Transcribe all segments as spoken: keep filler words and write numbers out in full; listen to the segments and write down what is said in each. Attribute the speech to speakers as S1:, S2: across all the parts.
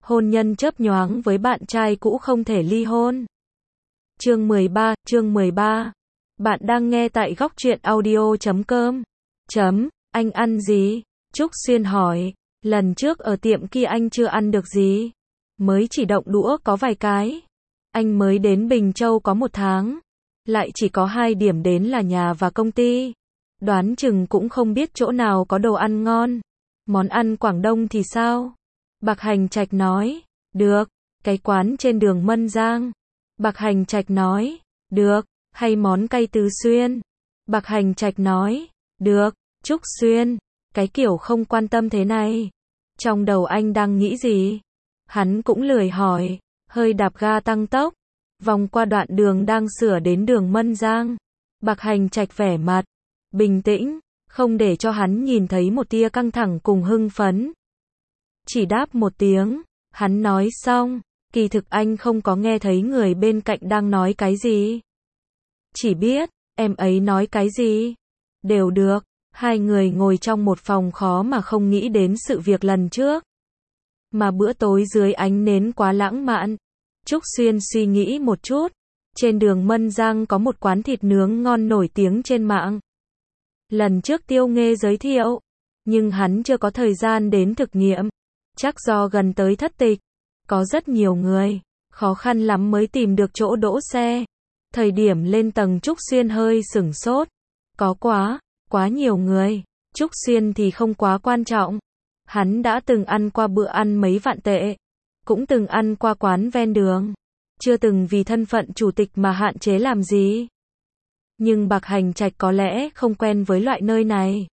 S1: hôn nhân chớp nhoáng với bạn trai cũ không thể ly hôn. Chương mười ba, chương mười ba. Bạn đang nghe tại góc truyện audio chấm com. Chấm, anh ăn gì? Trúc Xuyên hỏi, lần trước ở tiệm kia anh chưa ăn được gì. Mới chỉ động đũa có vài cái. Anh mới đến Bình Châu có một tháng. Lại chỉ có hai điểm đến là nhà và công ty. Đoán chừng cũng không biết chỗ nào có đồ ăn ngon. Món ăn Quảng Đông thì sao? Bạc Hành Trạch nói, được, cái quán trên đường Mân Giang. Bạc Hành Trạch nói, được, hay món cay Tứ Xuyên. Bạc Hành Trạch nói, được, Trúc Xuyên, cái kiểu không quan tâm thế này. Trong đầu anh đang nghĩ gì? Hắn cũng lười hỏi, hơi đạp ga tăng tốc, vòng qua đoạn đường đang sửa đến đường Mân Giang. Bạc Hành Trạch vẻ mặt bình tĩnh, không để cho hắn nhìn thấy một tia căng thẳng cùng hưng phấn. Chỉ đáp một tiếng, hắn nói xong, kỳ thực anh không có nghe thấy người bên cạnh đang nói cái gì. Chỉ biết, em ấy nói cái gì? Đều được, hai người ngồi trong một phòng khó mà không nghĩ đến sự việc lần trước. Mà bữa tối dưới ánh nến quá lãng mạn. Trúc Xuyên suy nghĩ một chút, trên đường Mân Giang có một quán thịt nướng ngon nổi tiếng trên mạng. Lần trước Tiêu Nghê giới thiệu, nhưng hắn chưa có thời gian đến thực nghiệm. Chắc do gần tới thất tịch, có rất nhiều người, khó khăn lắm mới tìm được chỗ đỗ xe. Thời điểm lên tầng Trúc Xuyên hơi sửng sốt. Có quá, quá nhiều người. Trúc Xuyên thì không quá quan trọng. Hắn đã từng ăn qua bữa ăn mấy vạn tệ. Cũng từng ăn qua quán ven đường. Chưa từng vì thân phận chủ tịch mà hạn chế làm gì. Nhưng Bạc Hành Trạch có lẽ không quen với loại nơi này.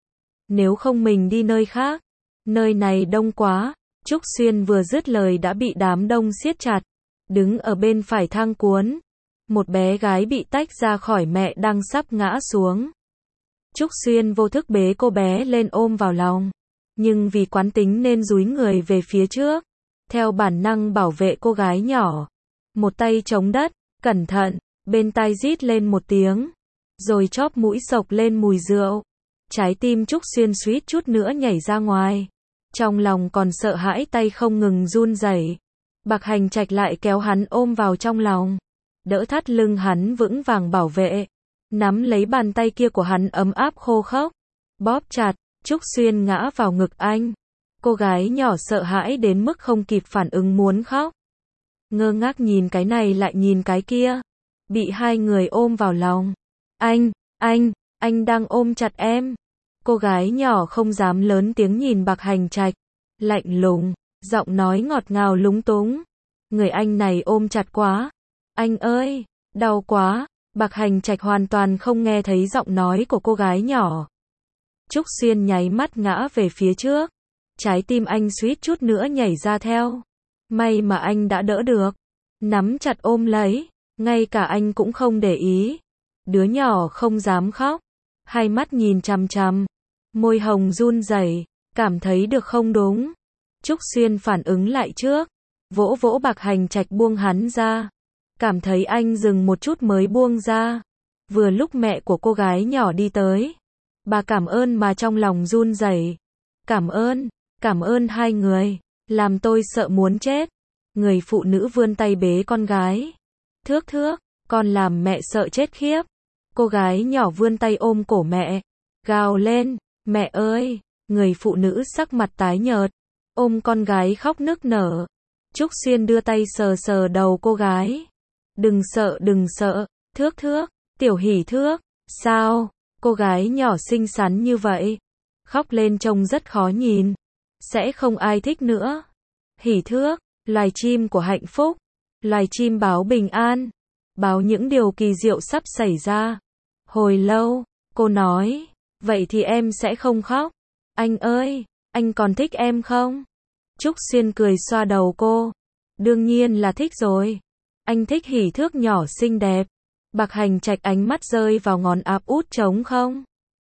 S1: Nếu không mình đi nơi khác. Nơi này đông quá. Trúc Xuyên vừa dứt lời đã bị đám đông siết chặt. Đứng ở bên phải thang cuốn. Một bé gái bị tách ra khỏi mẹ đang sắp ngã xuống. Trúc Xuyên vô thức bế cô bé lên ôm vào lòng. Nhưng vì quán tính nên dúi người về phía trước. Theo bản năng bảo vệ cô gái nhỏ. Một tay chống đất, cẩn thận, bên tai rít lên một tiếng. Rồi chóp mũi sộc lên mùi rượu. Trái tim Trúc Xuyên suýt chút nữa nhảy ra ngoài. Trong lòng còn sợ hãi tay không ngừng run rẩy. Bạc Hành Trạch lại kéo hắn ôm vào trong lòng. Đỡ thắt lưng hắn vững vàng bảo vệ. Nắm lấy bàn tay kia của hắn ấm áp khô khốc. Bóp chặt, Trúc Xuyên ngã vào ngực anh. Cô gái nhỏ sợ hãi đến mức không kịp phản ứng muốn khóc. Ngơ ngác nhìn cái này lại nhìn cái kia. Bị hai người ôm vào lòng. Anh, anh, anh đang ôm chặt em. Cô gái nhỏ không dám lớn tiếng nhìn Bạc Hành Trạch. Lạnh lùng, giọng nói ngọt ngào lúng túng. Người anh này ôm chặt quá. Anh ơi, đau quá. Bạc Hành Trạch hoàn toàn không nghe thấy giọng nói của cô gái nhỏ. Trúc Xuyên nháy mắt ngã về phía trước. Trái tim anh suýt chút nữa nhảy ra theo. May mà anh đã đỡ được. Nắm chặt ôm lấy. Ngay cả anh cũng không để ý. Đứa nhỏ không dám khóc. Hai mắt nhìn chằm chằm. Môi hồng run rẩy. Cảm thấy được không đúng. Trúc Xuyên phản ứng lại trước. Vỗ vỗ Bạc Hành Trạch buông hắn ra. Cảm thấy anh dừng một chút mới buông ra. Vừa lúc mẹ của cô gái nhỏ đi tới. Bà cảm ơn mà trong lòng run rẩy. Cảm ơn, cảm ơn hai người. Làm tôi sợ muốn chết. Người phụ nữ vươn tay bế con gái. Thước thước, con làm mẹ sợ chết khiếp. Cô gái nhỏ vươn tay ôm cổ mẹ. Gào lên, mẹ ơi. Người phụ nữ sắc mặt tái nhợt. Ôm con gái khóc nức nở. Trúc Xuyên đưa tay sờ sờ đầu cô gái. Đừng sợ đừng sợ, thước thước, tiểu hỉ thước. Sao, cô gái nhỏ xinh xắn như vậy. Khóc lên trông rất khó nhìn. Sẽ không ai thích nữa. Hỉ thước, loài chim của hạnh phúc. Loài chim báo bình an. Báo những điều kỳ diệu sắp xảy ra. Hồi lâu, cô nói, vậy thì em sẽ không khóc. Anh ơi, anh còn thích em không? Trúc Xuyên cười xoa đầu cô. Đương nhiên là thích rồi. Anh thích hỉ thước nhỏ xinh đẹp. Bạc Hành Trạch ánh mắt rơi vào ngón áp út trống không.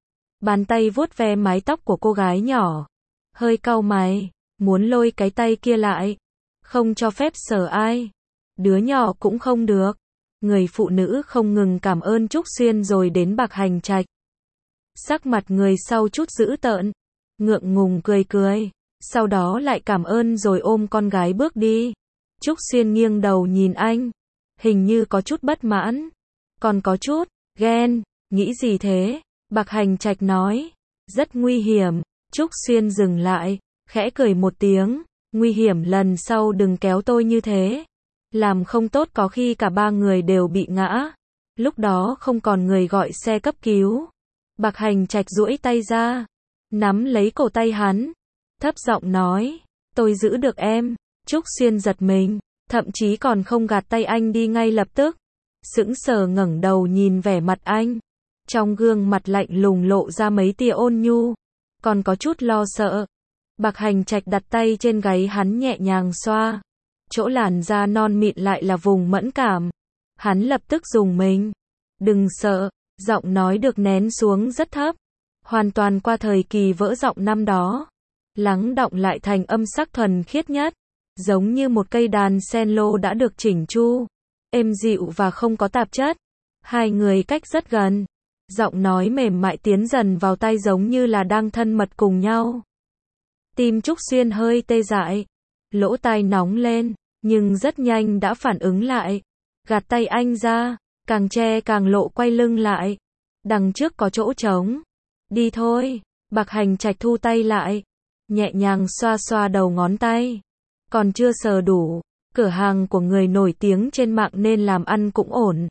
S1: Bàn tay vuốt ve mái tóc của cô gái nhỏ. Hơi cau mày, muốn lôi cái tay kia lại. Không cho phép sờ ai. Đứa nhỏ cũng không được. Người phụ nữ không ngừng cảm ơn Trúc Xuyên rồi đến Bạc Hành Trạch. Sắc mặt người sau chút dữ tợn. Ngượng ngùng cười cười. sau đó lại cảm ơn rồi ôm con gái bước đi. Trúc Xuyên nghiêng đầu nhìn anh, hình như có chút bất mãn, còn có chút ghen, nghĩ gì thế? Bạc Hành Trạch nói, rất nguy hiểm. Trúc Xuyên dừng lại, khẽ cười một tiếng, nguy hiểm lần sau đừng kéo tôi như thế. Làm không tốt có khi cả ba người đều bị ngã. Lúc đó không còn người gọi xe cấp cứu. Bạc Hành Trạch duỗi tay ra, nắm lấy cổ tay hắn, thấp giọng nói, tôi giữ được em. Trúc Xuyên giật mình, thậm chí còn không gạt tay anh đi ngay lập tức. Sững sờ ngẩng đầu nhìn vẻ mặt anh. Trong gương mặt lạnh lùng lộ ra mấy tia ôn nhu, còn có chút lo sợ. Bạc Hành Trạch đặt tay trên gáy hắn nhẹ nhàng xoa. Chỗ làn da non mịn lại là vùng mẫn cảm. Hắn lập tức rùng mình. Đừng sợ, giọng nói được nén xuống rất thấp. Hoàn toàn qua thời kỳ vỡ giọng năm đó. Lắng đọng lại thành âm sắc thuần khiết nhất. Giống như một cây đàn cello đã được chỉnh chu. Êm dịu và không có tạp chất. Hai người cách rất gần. Giọng nói mềm mại tiến dần vào tai giống như là đang thân mật cùng nhau. Tim Trúc Xuyên hơi tê dại. Lỗ tai nóng lên. Nhưng rất nhanh đã phản ứng lại. Gạt tay anh ra. Càng che càng lộ quay lưng lại. Đằng trước có chỗ trống. Đi thôi. Bạc Hành Trạch thu tay lại. Nhẹ nhàng xoa xoa đầu ngón tay. Còn chưa sờ đủ. Cửa hàng của người nổi tiếng trên mạng nên làm ăn cũng ổn.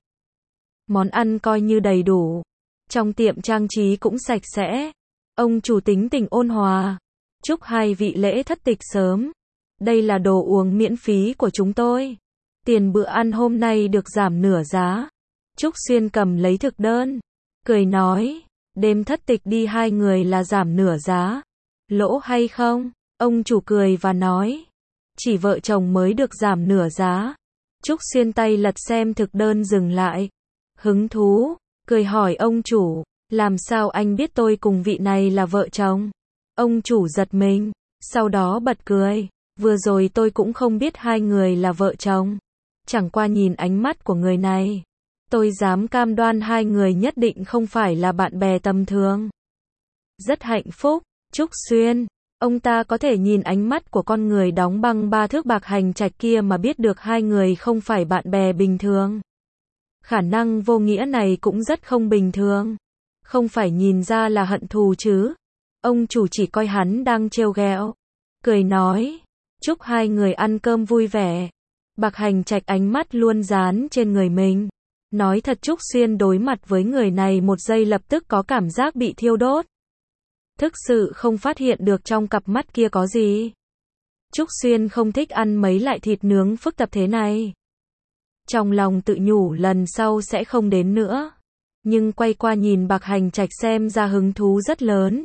S1: Món ăn coi như đầy đủ. Trong tiệm trang trí cũng sạch sẽ. Ông chủ tính tình ôn hòa. Chúc hai vị lễ thất tịch sớm. Đây là đồ uống miễn phí của chúng tôi. Tiền bữa ăn hôm nay được giảm nửa giá. Trúc Xuyên cầm lấy thực đơn. Cười nói. Đêm thất tịch đi hai người là giảm nửa giá. Lỗ hay không? Ông chủ cười và nói. Chỉ vợ chồng mới được giảm nửa giá. Trúc Xuyên tay lật xem thực đơn dừng lại. Hứng thú. Cười hỏi ông chủ. Làm sao anh biết tôi cùng vị này là vợ chồng? Ông chủ giật mình. Sau đó bật cười. Vừa rồi tôi cũng không biết hai người là vợ chồng. Chẳng qua nhìn ánh mắt của người này. Tôi dám cam đoan hai người nhất định không phải là bạn bè tầm thường. Rất hạnh phúc. Trúc Xuyên. Ông ta có thể nhìn ánh mắt của con người đóng băng ba thước Bạc Hành Trạch kia mà biết được hai người không phải bạn bè bình thường. Khả năng vô nghĩa này cũng rất không bình thường. Không phải nhìn ra là hận thù chứ. Ông chủ chỉ coi hắn đang trêu ghẹo. Cười nói. Chúc hai người ăn cơm vui vẻ. Bạc Hành Trạch ánh mắt luôn dán trên người mình. Nói thật Trúc Xuyên đối mặt với người này một giây lập tức có cảm giác bị thiêu đốt. Thực sự không phát hiện được trong cặp mắt kia có gì. Trúc Xuyên không thích ăn mấy loại thịt nướng phức tạp thế này. Trong lòng tự nhủ lần sau sẽ không đến nữa. Nhưng quay qua nhìn Bạc Hành Trạch xem ra hứng thú rất lớn.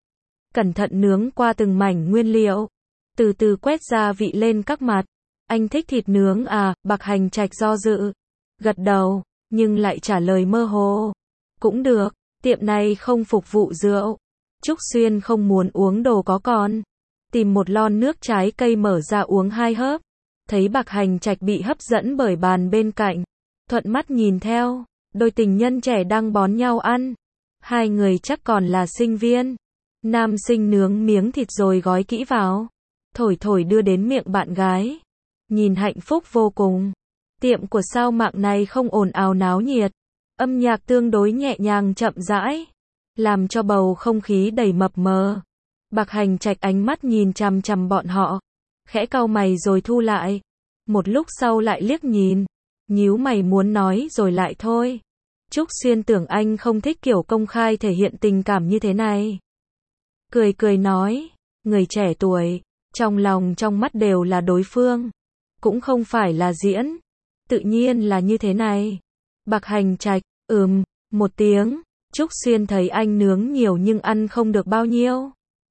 S1: Cẩn thận nướng qua từng mảnh nguyên liệu. Từ từ quét gia vị lên các mặt. Anh thích thịt nướng à? Bạc Hành Trạch do dự. Gật đầu, nhưng lại trả lời mơ hồ. Cũng được, tiệm này không phục vụ rượu. Trúc Xuyên không muốn uống đồ có cồn. Tìm một lon nước trái cây mở ra uống hai hớp. Thấy Bạc Hành Trạch bị hấp dẫn bởi bàn bên cạnh. Thuận mắt nhìn theo. Đôi tình nhân trẻ đang bón nhau ăn. Hai người chắc còn là sinh viên. Nam sinh nướng miếng thịt rồi gói kỹ vào. Thổi thổi đưa đến miệng bạn gái. Nhìn hạnh phúc vô cùng. Tiệm của sao mạng này không ồn ào náo nhiệt. Âm nhạc tương đối nhẹ nhàng chậm rãi. Làm cho bầu không khí đầy mập mờ. Bạc Hành Trạch ánh mắt nhìn chằm chằm bọn họ. Khẽ cau mày rồi thu lại. Một lúc sau lại liếc nhìn. Nhíu mày muốn nói rồi lại thôi. Trúc Xuyên tưởng anh không thích kiểu công khai thể hiện tình cảm như thế này. Cười cười nói. Người trẻ tuổi. Trong lòng trong mắt đều là đối phương. Cũng không phải là diễn. Tự nhiên là như thế này. Bạc Hành Trạch. Ừm. Một tiếng. Trúc Xuyên thấy anh nướng nhiều nhưng ăn không được bao nhiêu.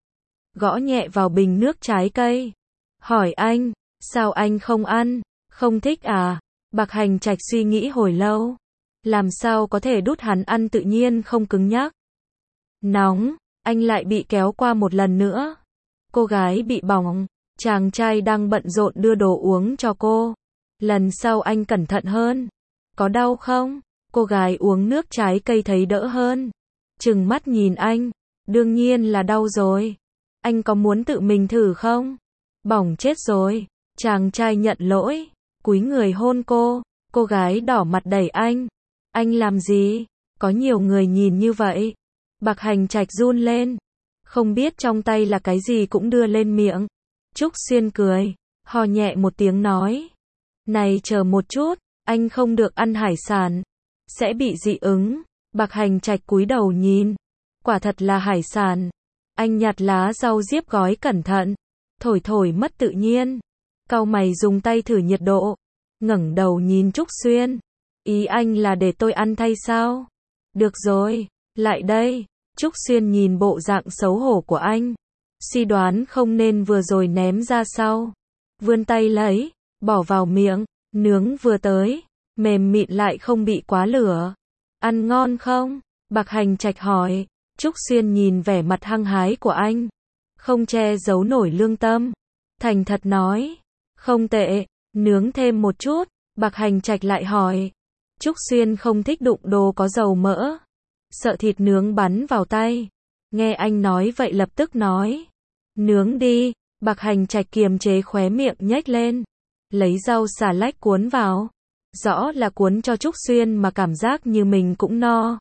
S1: Gõ nhẹ vào bình nước trái cây. Hỏi anh. Sao anh không ăn? Không thích à? Bạc Hành Trạch suy nghĩ hồi lâu. Làm sao có thể đút hắn ăn tự nhiên không cứng nhắc. Nóng. Anh lại bị kéo qua một lần nữa. Cô gái bị bỏng. Chàng trai đang bận rộn đưa đồ uống cho cô. Lần sau anh cẩn thận hơn. Có đau không? Cô gái uống nước trái cây thấy đỡ hơn. Trừng mắt nhìn anh. Đương nhiên là đau rồi. Anh có muốn tự mình thử không? Bỏng chết rồi. Chàng trai nhận lỗi, cúi người hôn cô. Cô gái đỏ mặt đẩy anh. Anh làm gì? Có nhiều người nhìn như vậy. Bạc Hành Trạch run lên. Không biết trong tay là cái gì cũng đưa lên miệng. Trúc Xuyên cười, hò nhẹ một tiếng nói. Này chờ một chút, anh không được ăn hải sản. Sẽ bị dị ứng. Bạc Hành Trạch cúi đầu nhìn. Quả thật là hải sản. Anh nhặt lá rau diếp gói cẩn thận. Thổi thổi mất tự nhiên. Cau mày dùng tay thử nhiệt độ. Ngẩng đầu nhìn Trúc Xuyên. Ý anh là để tôi ăn thay sao? Được rồi, lại đây. Trúc Xuyên nhìn bộ dạng xấu hổ của anh. Suy đoán không nên vừa rồi ném ra sau. Vươn tay lấy, bỏ vào miệng. Nướng vừa tới. Mềm mịn lại không bị quá lửa. Ăn ngon không? Bạc Hành Trạch hỏi. Trúc Xuyên nhìn vẻ mặt hăng hái của anh. Không che giấu nổi lương tâm. Thành thật nói. Không tệ. Nướng thêm một chút. Bạc Hành Trạch lại hỏi. Trúc Xuyên không thích đụng đồ có dầu mỡ. Sợ thịt nướng bắn vào tay. Nghe anh nói vậy lập tức nói. Nướng đi. Bạc Hành Trạch kiềm chế khóe miệng nhếch lên. Lấy rau xà lách cuốn vào. Rõ là cuốn cho Trúc Xuyên mà cảm giác như mình cũng no.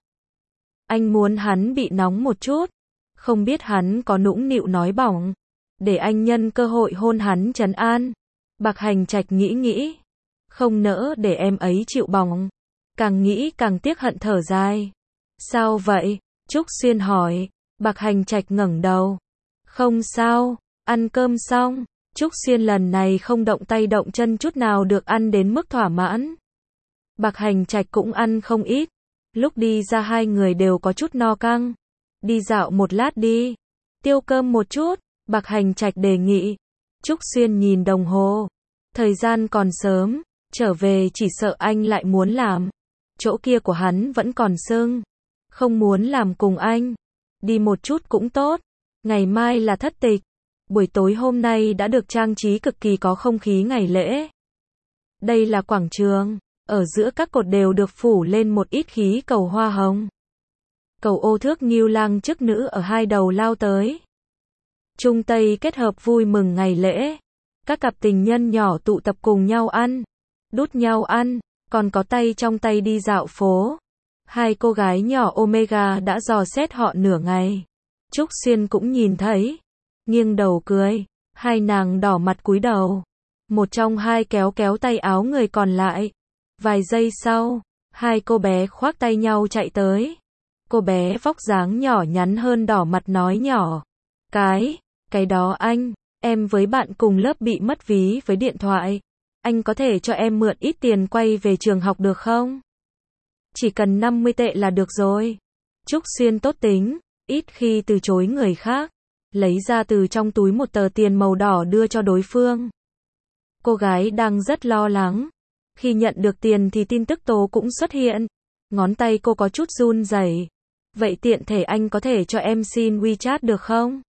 S1: Anh muốn hắn bị nóng một chút. Không biết hắn có nũng nịu nói bỏng. Để anh nhân cơ hội hôn hắn trấn an. Bạc Hành Trạch nghĩ nghĩ. Không nỡ để em ấy chịu bỏng. Càng nghĩ càng tiếc hận thở dài. Sao vậy? Trúc Xuyên hỏi. Bạc Hành Trạch ngẩng đầu. Không sao. Ăn cơm xong. Trúc Xuyên lần này không động tay động chân chút nào được ăn đến mức thỏa mãn. Bạc Hành Trạch cũng ăn không ít. Lúc đi ra hai người đều có chút no căng. Đi dạo một lát đi. Tiêu cơm một chút. Bạc Hành Trạch đề nghị. Trúc Xuyên nhìn đồng hồ. Thời gian còn sớm. Trở về chỉ sợ anh lại muốn làm. Chỗ kia của hắn vẫn còn sưng. Không muốn làm cùng anh. Đi một chút cũng tốt. Ngày mai là thất tịch. Buổi tối hôm nay đã được trang trí cực kỳ có không khí ngày lễ. Đây là quảng trường. Ở giữa các cột đều được phủ lên một ít khí cầu hoa hồng. Cầu ô thước nghiêu lang chức nữ ở hai đầu lao tới. Trung Tây kết hợp vui mừng ngày lễ. Các cặp tình nhân nhỏ tụ tập cùng nhau ăn. Đút nhau ăn. Còn có tay trong tay đi dạo phố. Hai cô gái nhỏ Omega đã dò xét họ nửa ngày. Trúc Xuyên cũng nhìn thấy. Nghiêng đầu cười. Hai nàng đỏ mặt cúi đầu. Một trong hai kéo kéo tay áo người còn lại. Vài giây sau, hai cô bé khoác tay nhau chạy tới. Cô bé vóc dáng nhỏ nhắn hơn đỏ mặt nói nhỏ. Cái, cái đó anh, em với bạn cùng lớp bị mất ví với điện thoại. Anh có thể cho em mượn ít tiền quay về trường học được không? Chỉ cần năm mươi tệ là được rồi. Trúc Xuyên tốt tính, ít khi từ chối người khác. Lấy ra từ trong túi một tờ tiền màu đỏ đưa cho đối phương. Cô gái đang rất lo lắng. Khi nhận được tiền thì tin tức tố cũng xuất hiện. Ngón tay cô có chút run rẩy. Vậy tiện thể anh có thể cho em xin WeChat được không?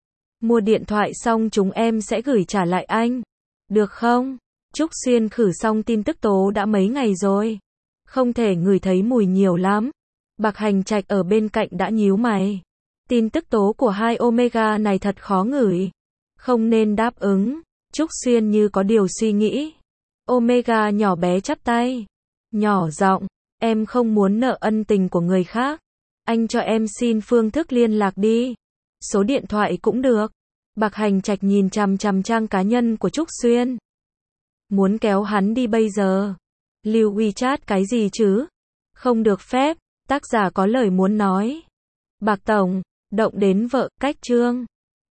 S1: Mua điện thoại xong chúng em sẽ gửi trả lại anh. Được không? Trúc Xuyên khử xong tin tức tố đã mấy ngày rồi. Không thể ngửi thấy mùi nhiều lắm. Bạc Hành Trạch ở bên cạnh đã nhíu mày. Tin tức tố của hai Omega này thật khó ngửi. Không nên đáp ứng. Trúc Xuyên như có điều suy nghĩ. Omega nhỏ bé chắp tay. Nhỏ giọng, em không muốn nợ ân tình của người khác. Anh cho em xin phương thức liên lạc đi. Số điện thoại cũng được. Bạc Hành Trạch nhìn chằm chằm trang cá nhân của Trúc Xuyên. Muốn kéo hắn đi bây giờ. Lưu WeChat cái gì chứ? Không được phép. Tác giả có lời muốn nói. Bạc Tổng, động đến vợ, cách chương.